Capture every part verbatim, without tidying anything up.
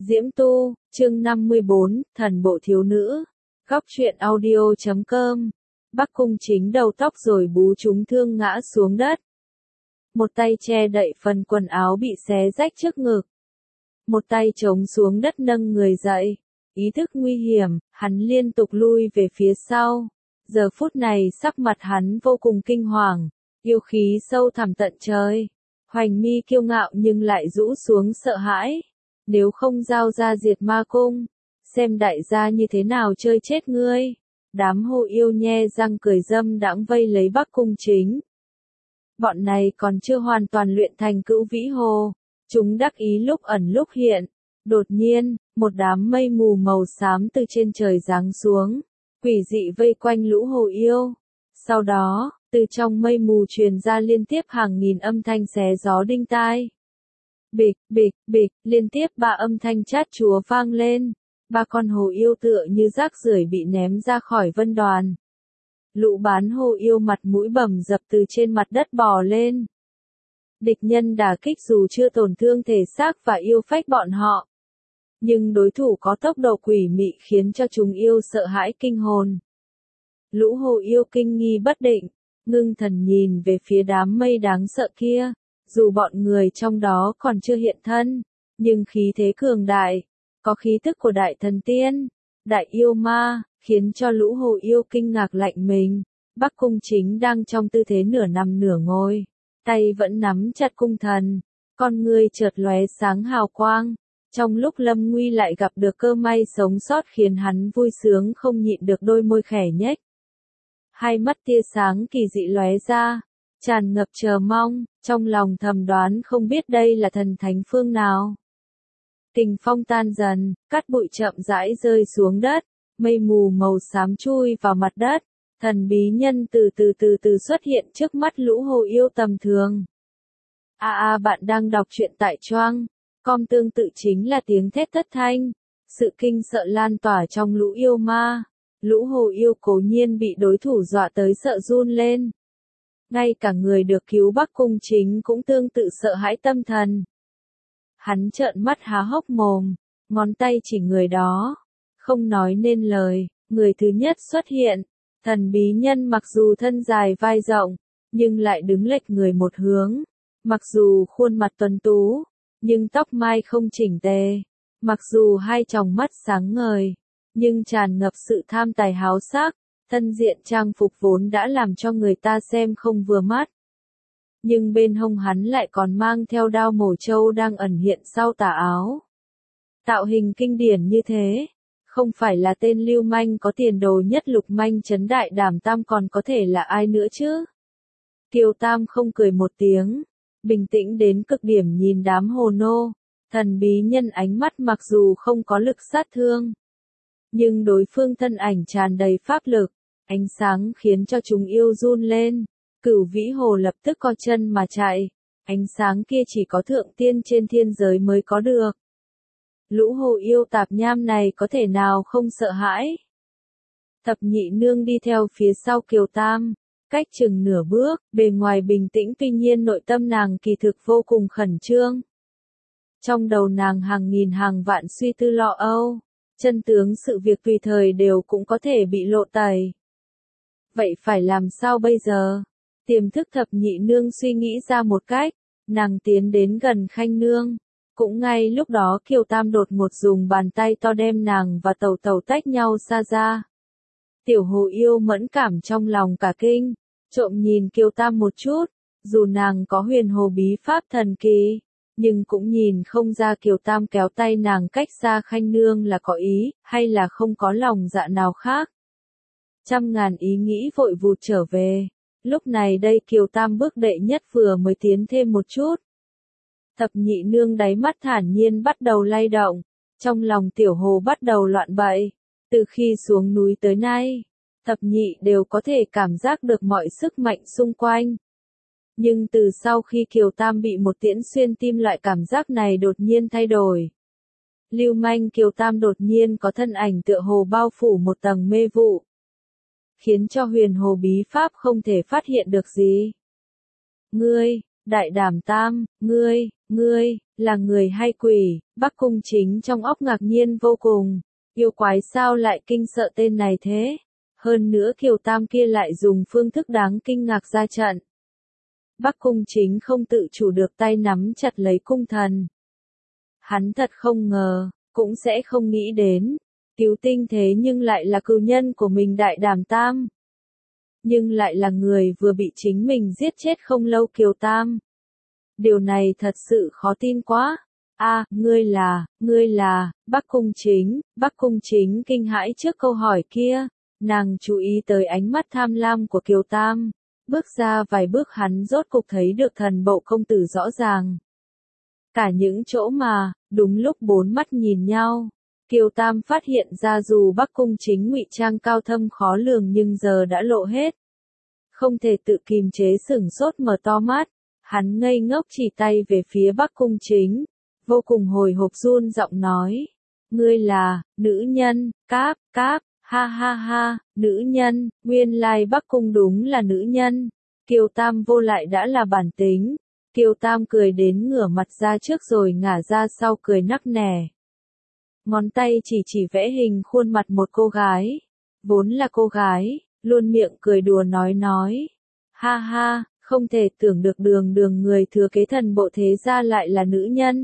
Diễm Tu, chương năm mươi bốn, Thần bộ thiếu nữ. Góc truyện audio chấm com. Bắc Cung Chính đầu tóc rồi bú trúng thương ngã xuống đất. Một tay che đậy phần quần áo bị xé rách trước ngực. Một tay chống xuống đất nâng người dậy. Ý thức nguy hiểm, hắn liên tục lui về phía sau. Giờ phút này sắc mặt hắn vô cùng kinh hoàng, yêu khí sâu thẳm tận trời. Hoành mi kiêu ngạo nhưng lại rũ xuống sợ hãi. Nếu không giao ra diệt ma cung, xem đại gia như thế nào chơi chết ngươi. Đám hồ yêu nhe răng cười dâm đãng vây lấy Bắc Cung Chính. Bọn này còn chưa hoàn toàn luyện thành cữu vĩ hồ, chúng đắc ý lúc ẩn lúc hiện. Đột nhiên, một đám mây mù màu xám từ trên trời giáng xuống, quỷ dị vây quanh lũ hồ yêu. Sau đó, từ trong mây mù truyền ra liên tiếp hàng nghìn âm thanh xé gió đinh tai. Bịch, bịch, bịch, liên tiếp ba âm thanh chát chúa vang lên. Ba con hồ yêu tựa như rác rưởi bị ném ra khỏi vân đoàn. Lũ bán hồ yêu mặt mũi bầm dập từ trên mặt đất bò lên. Địch nhân đả kích dù chưa tổn thương thể xác và yêu phách bọn họ, nhưng đối thủ có tốc độ quỷ mị khiến cho chúng yêu sợ hãi kinh hồn. Lũ hồ yêu kinh nghi bất định, ngưng thần nhìn về phía đám mây đáng sợ kia. Dù bọn người trong đó còn chưa hiện thân, nhưng khí thế cường đại, có khí tức của đại thần tiên, đại yêu ma, khiến cho lũ hồ yêu kinh ngạc lạnh mình. Bắc Cung Chính đang trong tư thế nửa nằm nửa ngồi, tay vẫn nắm chặt cung thần, con người chợt lóe sáng hào quang. Trong lúc lâm nguy lại gặp được cơ may sống sót khiến hắn vui sướng không nhịn được đôi môi khẽ nhếch. Hai mắt tia sáng kỳ dị lóe ra, tràn ngập chờ mong, trong lòng thầm đoán không biết đây là thần thánh phương nào. Kình phong tan dần, cát bụi chậm rãi rơi xuống đất, mây mù màu xám chui vào mặt đất, thần bí nhân từ từ từ từ xuất hiện trước mắt lũ hồ yêu tầm thường. A a bạn đang đọc truyện tại Choang com, tương tự chính là tiếng thét thất thanh, sự kinh sợ lan tỏa trong lũ yêu ma. Lũ hồ yêu cố nhiên bị đối thủ dọa tới sợ run lên. Ngay cả người được cứu Bắc Cung Chính cũng tương tự sợ hãi tâm thần. Hắn trợn mắt há hốc mồm, ngón tay chỉ người đó, không nói nên lời. Người thứ nhất xuất hiện, thần bí nhân mặc dù thân dài vai rộng, nhưng lại đứng lệch người một hướng. Mặc dù khuôn mặt tuấn tú, nhưng tóc mai không chỉnh tề. Mặc dù hai tròng mắt sáng ngời, nhưng tràn ngập sự tham tài háo sắc. Thân diện trang phục vốn đã làm cho người ta xem không vừa mắt. Nhưng bên hông hắn lại còn mang theo đao mổ trâu đang ẩn hiện sau tà áo. Tạo hình kinh điển như thế, không phải là tên lưu manh có tiền đồ nhất lục manh trấn đại đảm tam còn có thể là ai nữa chứ? Kiều Tam không cười một tiếng, bình tĩnh đến cực điểm nhìn đám hồ nô. Thần bí nhân ánh mắt mặc dù không có lực sát thương, nhưng đối phương thân ảnh tràn đầy pháp lực. Ánh sáng khiến cho chúng yêu run lên, cửu vĩ hồ lập tức co chân mà chạy, ánh sáng kia chỉ có thượng tiên trên thiên giới mới có được. Lũ hồ yêu tạp nham này có thể nào không sợ hãi? Thập nhị nương đi theo phía sau Kiều Tam, cách chừng nửa bước, bề ngoài bình tĩnh tuy nhiên nội tâm nàng kỳ thực vô cùng khẩn trương. Trong đầu nàng hàng nghìn hàng vạn suy tư lo âu, chân tướng sự việc tùy thời đều cũng có thể bị lộ tẩy. Vậy phải làm sao bây giờ? Tiềm thức thập nhị nương suy nghĩ ra một cách, nàng tiến đến gần Khanh nương. Cũng ngay lúc đó Kiều Tam đột ngột dùng bàn tay to đem nàng và tàu tàu tách nhau xa ra. Tiểu hồ yêu mẫn cảm trong lòng cả kinh, trộm nhìn Kiều Tam một chút, dù nàng có huyền hồ bí pháp thần kỳ, nhưng cũng nhìn không ra Kiều Tam kéo tay nàng cách xa Khanh nương là có ý, hay là không có lòng dạ nào khác. Trăm ngàn ý nghĩ vội vụt trở về. Lúc này đây Kiều Tam bước đệ nhất vừa mới tiến thêm một chút. Thập nhị nương đáy mắt thản nhiên bắt đầu lay động. Trong lòng tiểu hồ bắt đầu loạn bậy. Từ khi xuống núi tới nay, thập nhị đều có thể cảm giác được mọi sức mạnh xung quanh. Nhưng từ sau khi Kiều Tam bị một tiễn xuyên tim loại cảm giác này đột nhiên thay đổi. Lưu manh Kiều Tam đột nhiên có thân ảnh tựa hồ bao phủ một tầng mê vụ, khiến cho huyền hồ bí pháp không thể phát hiện được gì. Ngươi, Đại Đàm Tam, ngươi, ngươi, là người hay quỷ? Bắc Cung Chính trong óc ngạc nhiên vô cùng. Yêu quái sao lại kinh sợ tên này thế? Hơn nữa Kiều Tam kia lại dùng phương thức đáng kinh ngạc ra trận. Bắc Cung Chính không tự chủ được tay nắm chặt lấy cung thần. Hắn thật không ngờ, cũng sẽ không nghĩ đến. Cứu Tinh thế nhưng lại là cừu nhân của mình Đại Đàm Tam. Nhưng lại là người vừa bị chính mình giết chết không lâu Kiều Tam. Điều này thật sự khó tin quá. A, à, ngươi là, ngươi là, Bắc Cung Chính. Bắc Cung Chính kinh hãi trước câu hỏi kia. Nàng chú ý tới ánh mắt tham lam của Kiều Tam. Bước ra vài bước hắn rốt cục thấy được thần bộ công tử rõ ràng. Cả những chỗ mà, đúng lúc bốn mắt nhìn nhau. Kiều Tam phát hiện ra dù Bắc Cung Chính ngụy trang cao thâm khó lường nhưng giờ đã lộ hết. Không thể tự kìm chế sửng sốt mở to mắt. Hắn ngây ngốc chỉ tay về phía Bắc Cung Chính. Vô cùng hồi hộp run giọng nói. Ngươi là, nữ nhân, cáp, cáp, ha ha ha, nữ nhân, nguyên lai Bắc Cung đúng là nữ nhân. Kiều Tam vô lại đã là bản tính. Kiều Tam cười đến ngửa mặt ra trước rồi ngả ra sau cười nắc nẻ. Ngón tay chỉ chỉ vẽ hình khuôn mặt một cô gái. Vốn là cô gái, luôn miệng cười đùa nói nói. Ha ha, không thể tưởng được đường đường người thừa kế thần bộ thế gia lại là nữ nhân.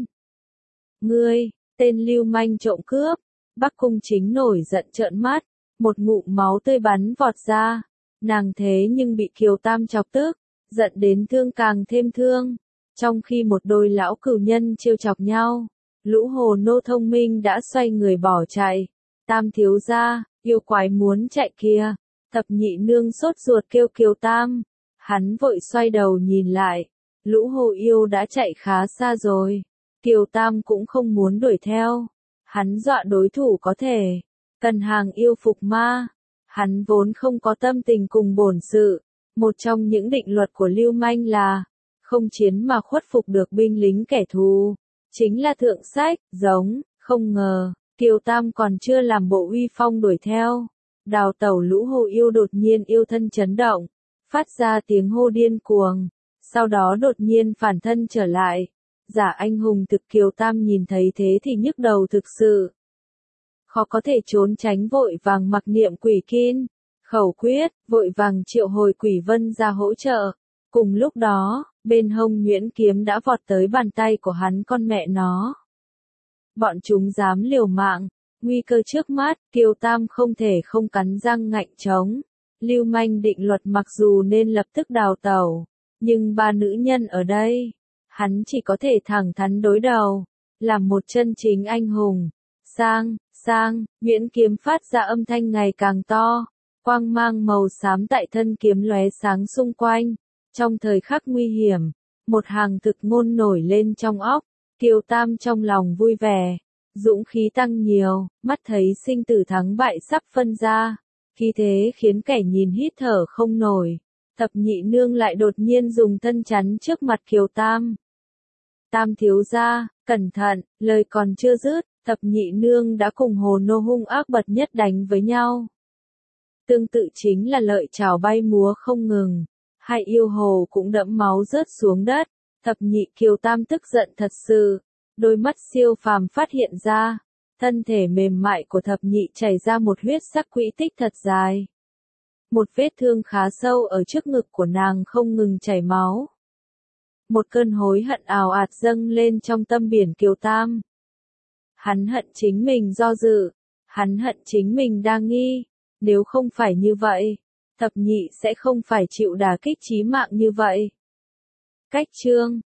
Ngươi, tên lưu manh trộm cướp. Bắc Cung Chính nổi giận trợn mắt. Một ngụm máu tươi bắn vọt ra. Nàng thế nhưng bị Kiều Tam chọc tức. Giận đến thương càng thêm thương. Trong khi một đôi lão cừu nhân trêu chọc nhau. Lũ hồ nô thông minh đã xoay người bỏ chạy. Tam thiếu gia, yêu quái muốn chạy kìa. Thập nhị nương sốt ruột kêu Kiều Tam. Hắn vội xoay đầu nhìn lại. Lũ hồ yêu đã chạy khá xa rồi. Kiều Tam cũng không muốn đuổi theo. Hắn dọa đối thủ có thể. Cần hàng yêu phục ma. Hắn vốn không có tâm tình cùng bổn sự. Một trong những định luật của lưu manh là không chiến mà khuất phục được binh lính kẻ thù. Chính là thượng sách, giống, không ngờ, Kiều Tam còn chưa làm bộ uy phong đuổi theo. Đào tẩu lũ hồ yêu đột nhiên yêu thân chấn động, phát ra tiếng hô điên cuồng, sau đó đột nhiên phản thân trở lại. Giả anh hùng thực Kiều Tam nhìn thấy thế thì nhức đầu thực sự. Khó có thể trốn tránh vội vàng mặc niệm quỷ kin, khẩu quyết, vội vàng triệu hồi quỷ vân ra hỗ trợ. Cùng lúc đó, bên hông nhuyễn kiếm đã vọt tới bàn tay của hắn con mẹ nó. Bọn chúng dám liều mạng, nguy cơ trước mắt, Kiều Tam không thể không cắn răng ngạnh chống. Lưu manh định luật mặc dù nên lập tức đào tẩu, nhưng ba nữ nhân ở đây, hắn chỉ có thể thẳng thắn đối đầu, làm một chân chính anh hùng. Sang, sang, nhuyễn kiếm phát ra âm thanh ngày càng to, quang mang màu xám tại thân kiếm lóe sáng xung quanh. Trong thời khắc nguy hiểm, một hàng thực ngôn nổi lên trong óc, Kiều Tam trong lòng vui vẻ, dũng khí tăng nhiều, mắt thấy sinh tử thắng bại sắp phân ra, khí thế khiến kẻ nhìn hít thở không nổi. Thập nhị nương lại đột nhiên dùng thân chắn trước mặt Kiều Tam. Tam thiếu gia, cẩn thận, lời còn chưa dứt, thập nhị nương đã cùng hồ nô hung ác bậc nhất đánh với nhau. Tương tự chính là lợi chảo bay múa không ngừng. Hai yêu hồ cũng đẫm máu rớt xuống đất. Thập nhị Kiều Tam tức giận thật sự. Đôi mắt siêu phàm phát hiện ra. Thân thể mềm mại của thập nhị chảy ra một huyết sắc quỹ tích thật dài. Một vết thương khá sâu ở trước ngực của nàng không ngừng chảy máu. Một cơn hối hận ào ạt dâng lên trong tâm biển Kiều Tam. Hắn hận chính mình do dự. Hắn hận chính mình đa nghi. Nếu không phải như vậy, thập nhị sẽ không phải chịu đả kích chí mạng như vậy. Cách chương